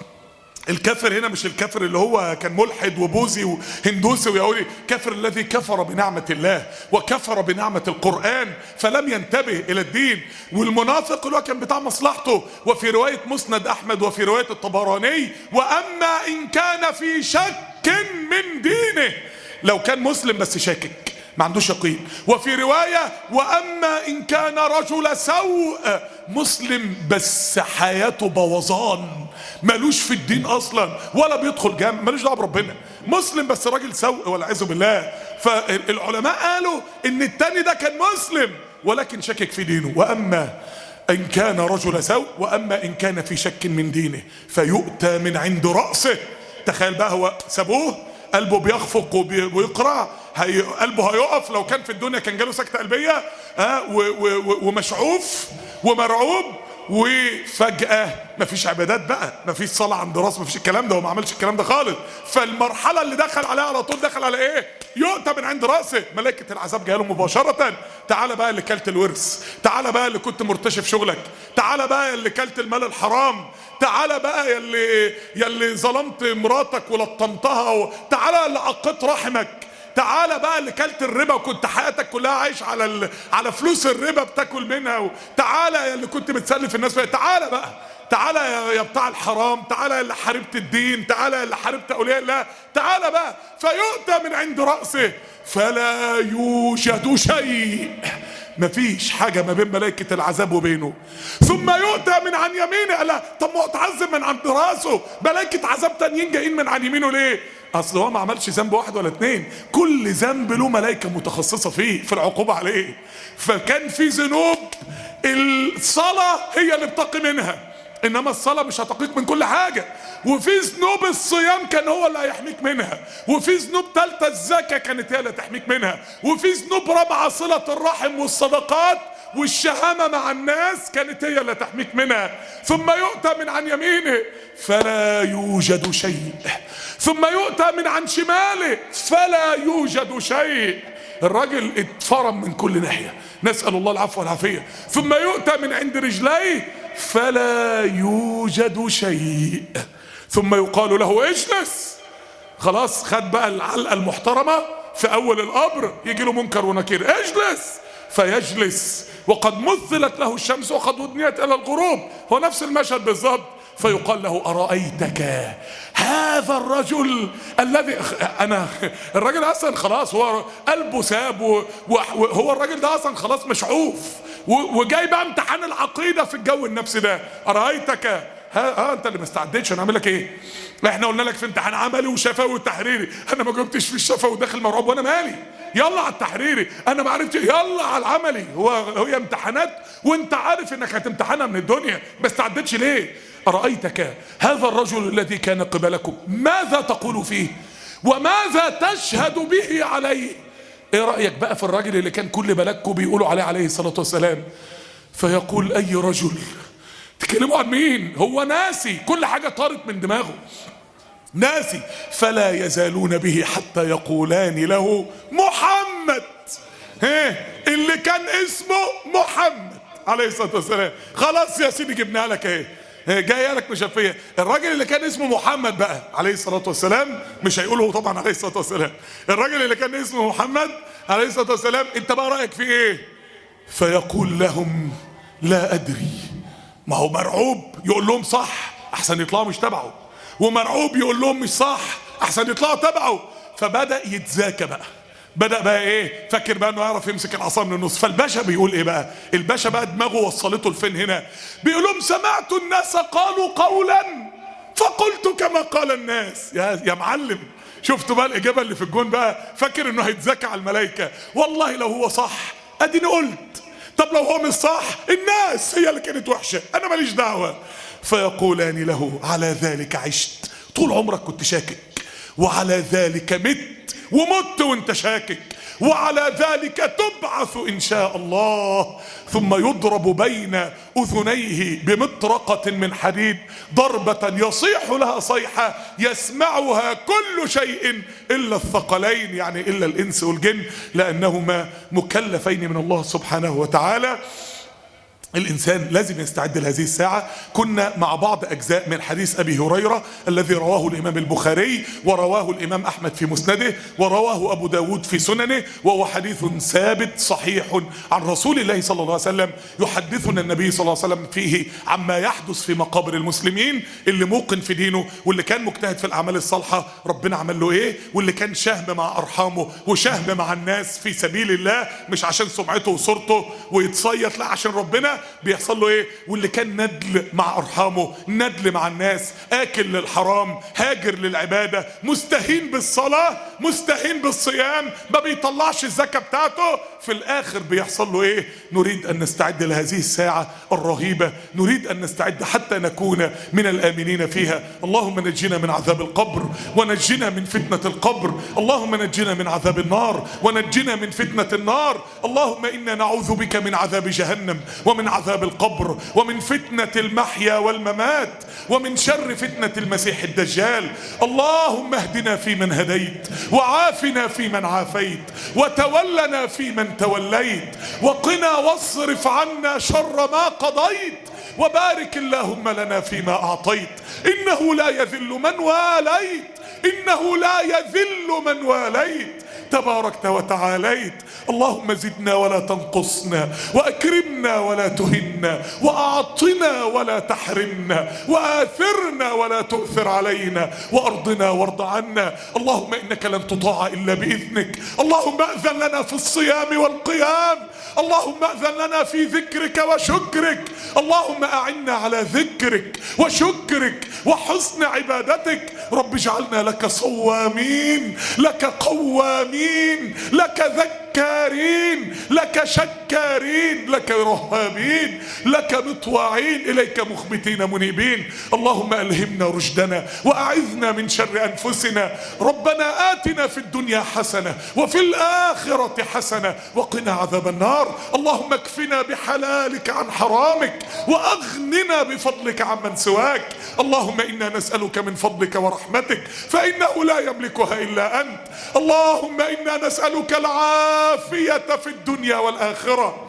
الكافر هنا مش الكافر اللي هو كان ملحد وبوذي وهندوسي ويهودي، كافر الذي كفر بنعمة الله وكفر بنعمة القرآن فلم ينتبه إلى الدين. والمنافق اللي هو كان بتاع مصلحته. وفي رواية مسند أحمد وفي رواية الطبراني: وأما إن كان في شك من دينه، لو كان مسلم بس شاكك ما عندوش يقين. وفي رواية: وأما إن كان رجل سوء، مسلم بس حياته بوظان، ملوش في الدين أصلا ولا بيدخل جامع، ملوش دعوة بربنا، مسلم بس راجل سوء والعياذ بالله. فالعلماء قالوا إن التاني ده كان مسلم ولكن شكك في دينه. وأما إن كان رجل سوء، وأما إن كان في شك من دينه فيؤتى من عند رأسه. تخيل بقى، هو سابوه قلبه بيخفق ويقرع، قلبه هيقف. لو كان في الدنيا كان جاله سكتة قلبية ومشعوف ومرعوب، وفجأة مفيش عبادات بقى، مفيش صلاة عند راس، مفيش الكلام ده، وما عملش الكلام ده خالص. فالمرحلة اللي دخل عليها على طول دخل على ايه؟ يؤتى من عند رأسه، ملائكة العذاب جايه له مباشرة. تعالى بقى اللي كلت الورث، تعالى بقى اللي كنت مرتشي في شغلك، تعالى بقى اللي كلت المال الحرام، تعالى بقى يلي ظلمت مراتك ولطمتها، تعالى اللي عقدت رحمك، تعالى بقى اللي كلت الربا وكنت حياتك كلها عايش على فلوس الربا بتاكل منها، تعالى يا اللي كنت بتسلف الناس فيها، تعالى بقى، تعالى يا بتاع الحرام، تعالى يا اللي حاربت الدين، تعالى يا اللي حاربت اولياء الله، تعالى بقى. فيؤتى من عند رأسه فلا يوجد شيء، مفيش حاجة ما بين ملائكة العذاب وبينه. ثم يؤتى من عن يمينه. لا، طب ما اتعذب من عند راسه، ملائكة عذاب تانيين جايين من عن يمينه ليه؟ اصل هو ما عملش ذنب واحد ولا اتنين، كل ذنب له ملائكة متخصصة فيه في العقوبة عليه. فكان في ذنوب الصلاة هي اللي بتقي منها، انما الصلاة مش هتقيك من كل حاجة. وفي ذنوب الصيام كان هو اللي هيحميك منها، وفي ذنوب تالتة الزكاة كانت هي اللي تحميك منها، وفي ذنوب رابعة صلة الرحم والصدقات والشهامة مع الناس كانت هي اللي تحميك منها. ثم يؤتى من عن يمينه فلا يوجد شيء، ثم يؤتى من عن شماله فلا يوجد شيء. الراجل اتفرم من كل ناحية، نسأل الله العفو والعافية. ثم يؤتى من عند رجليه فلا يوجد شيء، ثم يقال له اجلس. خلاص خد بقى العلقة المحترمة في أول القبر، يجي له منكر ونكير، اجلس، فيجلس وقد مثلت له الشمس وقد ودنيت إلى الغروب. هو نفس المشهد بالظبط. فيقال له أرأيتك هذا الرجل الذي الراجل أصلا خلاص هو قلبه ساب، وهو الراجل ده أصلا خلاص مشعوف، وجاي بقى امتحان العقيدة في الجو النفسي ده. أرأيتك انت اللي ما استعدتش، انا اعمل لك ايه؟ احنا قلنا لك في امتحان عملي وشفوي وتحريري، انا ما جاوبتش في الشفوي وداخل مرعوب، وانا مالي؟ يلا على التحريري، انا ما عرفتش، يلا على العملي. هي امتحانات وانت عارف انك هتمتحنها من الدنيا، ما استعدتش ليه؟ أرأيتك هذا الرجل الذي كان قبلكم ماذا تقول فيه وماذا تشهد به عليه؟ ايه رأيك بقى في الراجل اللي كان كل بلدكم بيقولوا عليه الصلاة والسلام؟ فيقول أي رجل؟ تكلموا عن مين؟ هو ناسي، كل حاجة طارت من دماغه، ناسي. فلا يزالون به حتى يقولان له محمد. اللي كان اسمه محمد عليه الصلاة والسلام، خلاص يا سيدي جبناها لك ايه، جايه لك مشفيه. الراجل اللي كان اسمه محمد بقى عليه الصلاة والسلام، مش هيقوله طبعا عليه الصلاة والسلام، الراجل اللي كان اسمه محمد عليه الصلاة والسلام، انت بقى رأيك في ايه؟ فيقول لهم لا أدري. ما هو مرعوب يقول لهم صح احسن يطلعوا مش تبعه، ومرعوب يقول لهم مش صح احسن يطلعوا تبعه. فبدأ يتذاكى بقى، بدأ بقى ايه، فاكر بقى انه يعرف يمسك العصا من النص. فالباشا بيقول ايه بقى؟ الباشا بقى دماغه وصلته لفين هنا؟ بيقول لهم سمعت الناس قالوا قولا فقلت كما قال الناس. يا معلم، شفتوا بقى الاجابه اللي في الجون بقى؟ فاكر انه هيتذكى على الملائكه، والله لو هو صح اديني قلت، طب لو هو مش صح الناس هي اللي كانت وحشه، انا ماليش دعوه. فيقولان له على ذلك عشت، طول عمرك كنت شاكك، وعلى ذلك مت ومت وانت شاكك، وعلى ذلك تبعث ان شاء الله. ثم يضرب بين اذنيه بمطرقة من حديد ضربة يصيح لها صيحة يسمعها كل شيء الا الثقلين، يعني الا الانس والجن، لانهما مكلفين من الله سبحانه وتعالى. الإنسان لازم يستعد لهذه الساعة. كنا مع بعض أجزاء من حديث أبي هريرة الذي رواه الإمام البخاري ورواه الإمام أحمد في مسنده ورواه أبو داود في سننه، وهو حديث ثابت صحيح عن رسول الله صلى الله عليه وسلم. يحدثنا النبي صلى الله عليه وسلم فيه عما يحدث في مقابر المسلمين. اللي موقن في دينه واللي كان مجتهد في الأعمال الصالحة ربنا عمل له إيه، واللي كان شهم مع أرحامه وشهم مع الناس في سبيل الله، مش عشان سمعته وصورته ويتصيط، لا عشان ربنا، ده بيحصل له ايه؟ واللي كان ندل مع ارحامه، ندل مع الناس، اكل للحرام، هاجر للعبادة، مستهين بالصلاة، مستهين بالصيام، ما بيطلعش الزكاة بتاعته، في الاخر بيحصل له ايه؟ نريد ان نستعد لهذه الساعة الرهيبة، نريد ان نستعد حتى نكون من الامنين فيها. اللهم نجنا من عذاب القبر، ونجنا من فتنة القبر، اللهم نجنا من عذاب النار، ونجنا من فتنة النار. اللهم انا نعوذ بك من عذاب جهنم، ومن عذاب القبر، ومن فتنة المحيا والممات، ومن شر فتنة المسيح الدجال. اللهم اهدنا فيمن هديت، وعافنا فيمن عافيت، وتولنا فيمن توليت، وقنا واصرف عنا شر ما قضيت، وبارك اللهم لنا فيما أعطيت، إنه لا يذل من واليت، إنه لا يذل من واليت، تباركت وتعاليت. اللهم زدنا ولا تنقصنا، وأكرمنا ولا تهنا، وأعطنا ولا تحرمنا، وآثرنا ولا تؤثر علينا، وأرضنا وارض عنا. اللهم إنك لن تطاع إلا بإذنك. اللهم أذن لنا في الصيام والقيام، اللهم أذن لنا في ذكرك وشكرك. اللهم أعنا على ذكرك وشكرك وحسن عبادتك. رب اجعلنا لك صوامين، لك قوامين، لك ذكارين، لك شكارين، لك رهابين، لك مطواعين، إليك مخبتين منيبين. اللهم ألهمنا رشدنا، وأعذنا من شر أنفسنا. ربنا آتنا في الدنيا حسنة، وفي الآخرة حسنة، وقنا عذاب النار. اللهم اكفنا بحلالك عن حرامك، وأغننا بفضلك عمن سواك. اللهم إنا نسألك من فضلك ورحمتك، فإنه لا يملكها إلا أنت. اللهم إنا نسألك العافية في الدنيا والآخرة.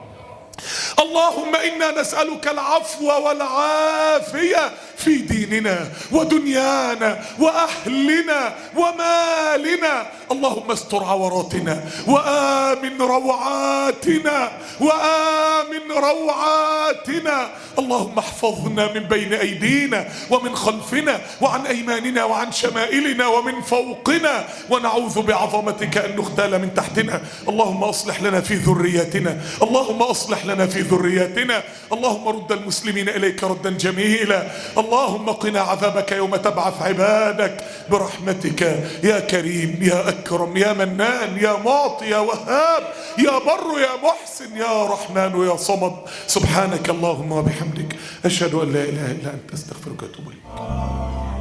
اللهم إنا نسألك العفو والعافية في ديننا ودنيانا وأهلنا ومالنا. اللهم استر عوراتنا، وآمن روعاتنا، وآمن روعاتنا. اللهم احفظنا من بين أيدينا ومن خلفنا وعن أيماننا وعن شمائلنا ومن فوقنا، ونعوذ بعظمتك أن نغتال من تحتنا. اللهم أصلح لنا في ذريتنا، اللهم أصلح لنا في ذريتنا. اللهم رد المسلمين إليك ردا جميلا. اللهم قنا عذابك يوم تبعث عبادك برحمتك يا كريم يا أكرم يا منان يا معطي يا وهاب يا بر يا محسن يا رحمن يا صمد. سبحانك اللهم وبحمدك، أشهد أن لا إله إلا أنت، أستغفرك وأتوب إليك.